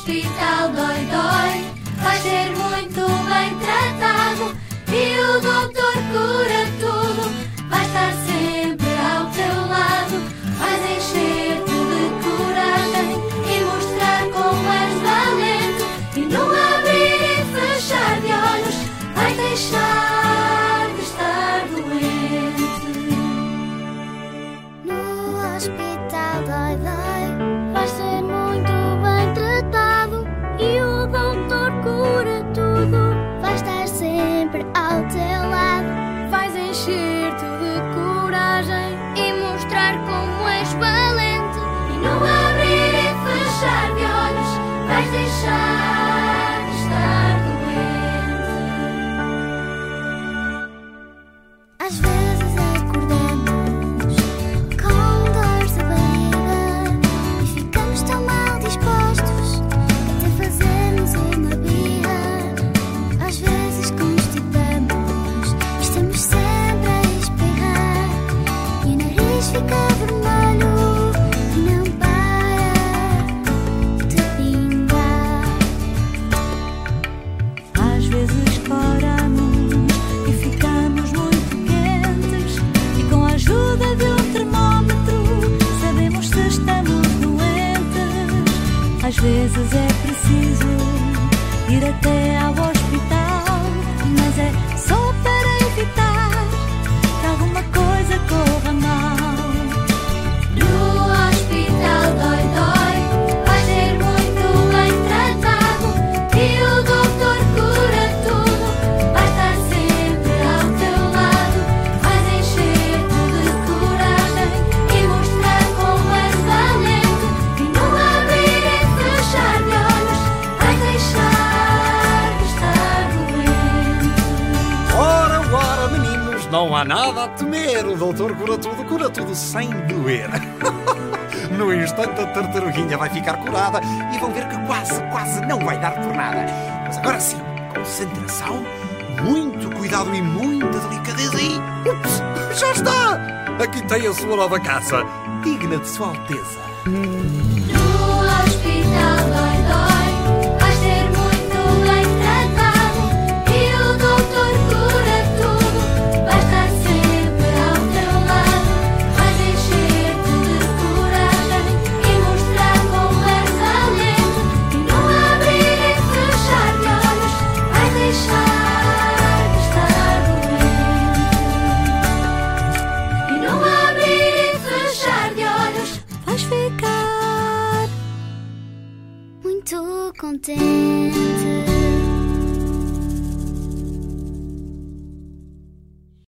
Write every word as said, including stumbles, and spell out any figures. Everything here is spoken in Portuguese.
hospital dói, dói, vai ser muito bem tratado e o doutor cura tudo, vai estar sempre ao teu lado, vais encher-te de coragem e mostrar como és valente e num abrir e fechar de olhos vai deixar de estar doente. No hospital dói, dói, vai ser muito bem tratado e o doutor cura tudo, vai estar sempre ao teu lado, vais encher-te de coragem e mostrar como és valente E num abrir e fechar de olhos vais deixar de estar doente. Às vezes acordamos com dores de barriga e ficamos tão mal dispostos, até fazermos uma birra. Às vezes constipamos e estamos sempre a espirrar e o nariz fica vermelho e não para de pingar. Às vezes coramos e ficamos muito quentes e com a ajuda de um termómetro sabemos se estamos doentes. Às vezes é preciso ir até ao hospital, mas é só para evitar que alguma coisa corra mal. No hospital dói, dói, vai ser muito bem tratado e o doutor cura tudo, vai estar sempre ao teu lado, vais encher-te de coragem e mostrar como és valente e num abrir e fechar de olhos vais deixar de estar doente. Ora, ora, meninos, não há nada a temer. O doutor cura tudo, cura tudo sem doer. No instante a tartaruguinha vai ficar curada e vão ver que quase, quase não vai dar por nada. Mas agora sim, concentração, muito cuidado e muita delicadeza e... Ups, já está! Aqui tem a sua nova casa, digna de Sua Alteza. No hospital dói, dói, vai ser muito bem tratado e o doutor cura tudo, vai estar sempre ao teu lado, vais encher-te de coragem e mostrar como és valente e num abrir e fechar de olhos vais deixar de estar doente. E num abrir e fechar de olhos Vais ficar muito contente.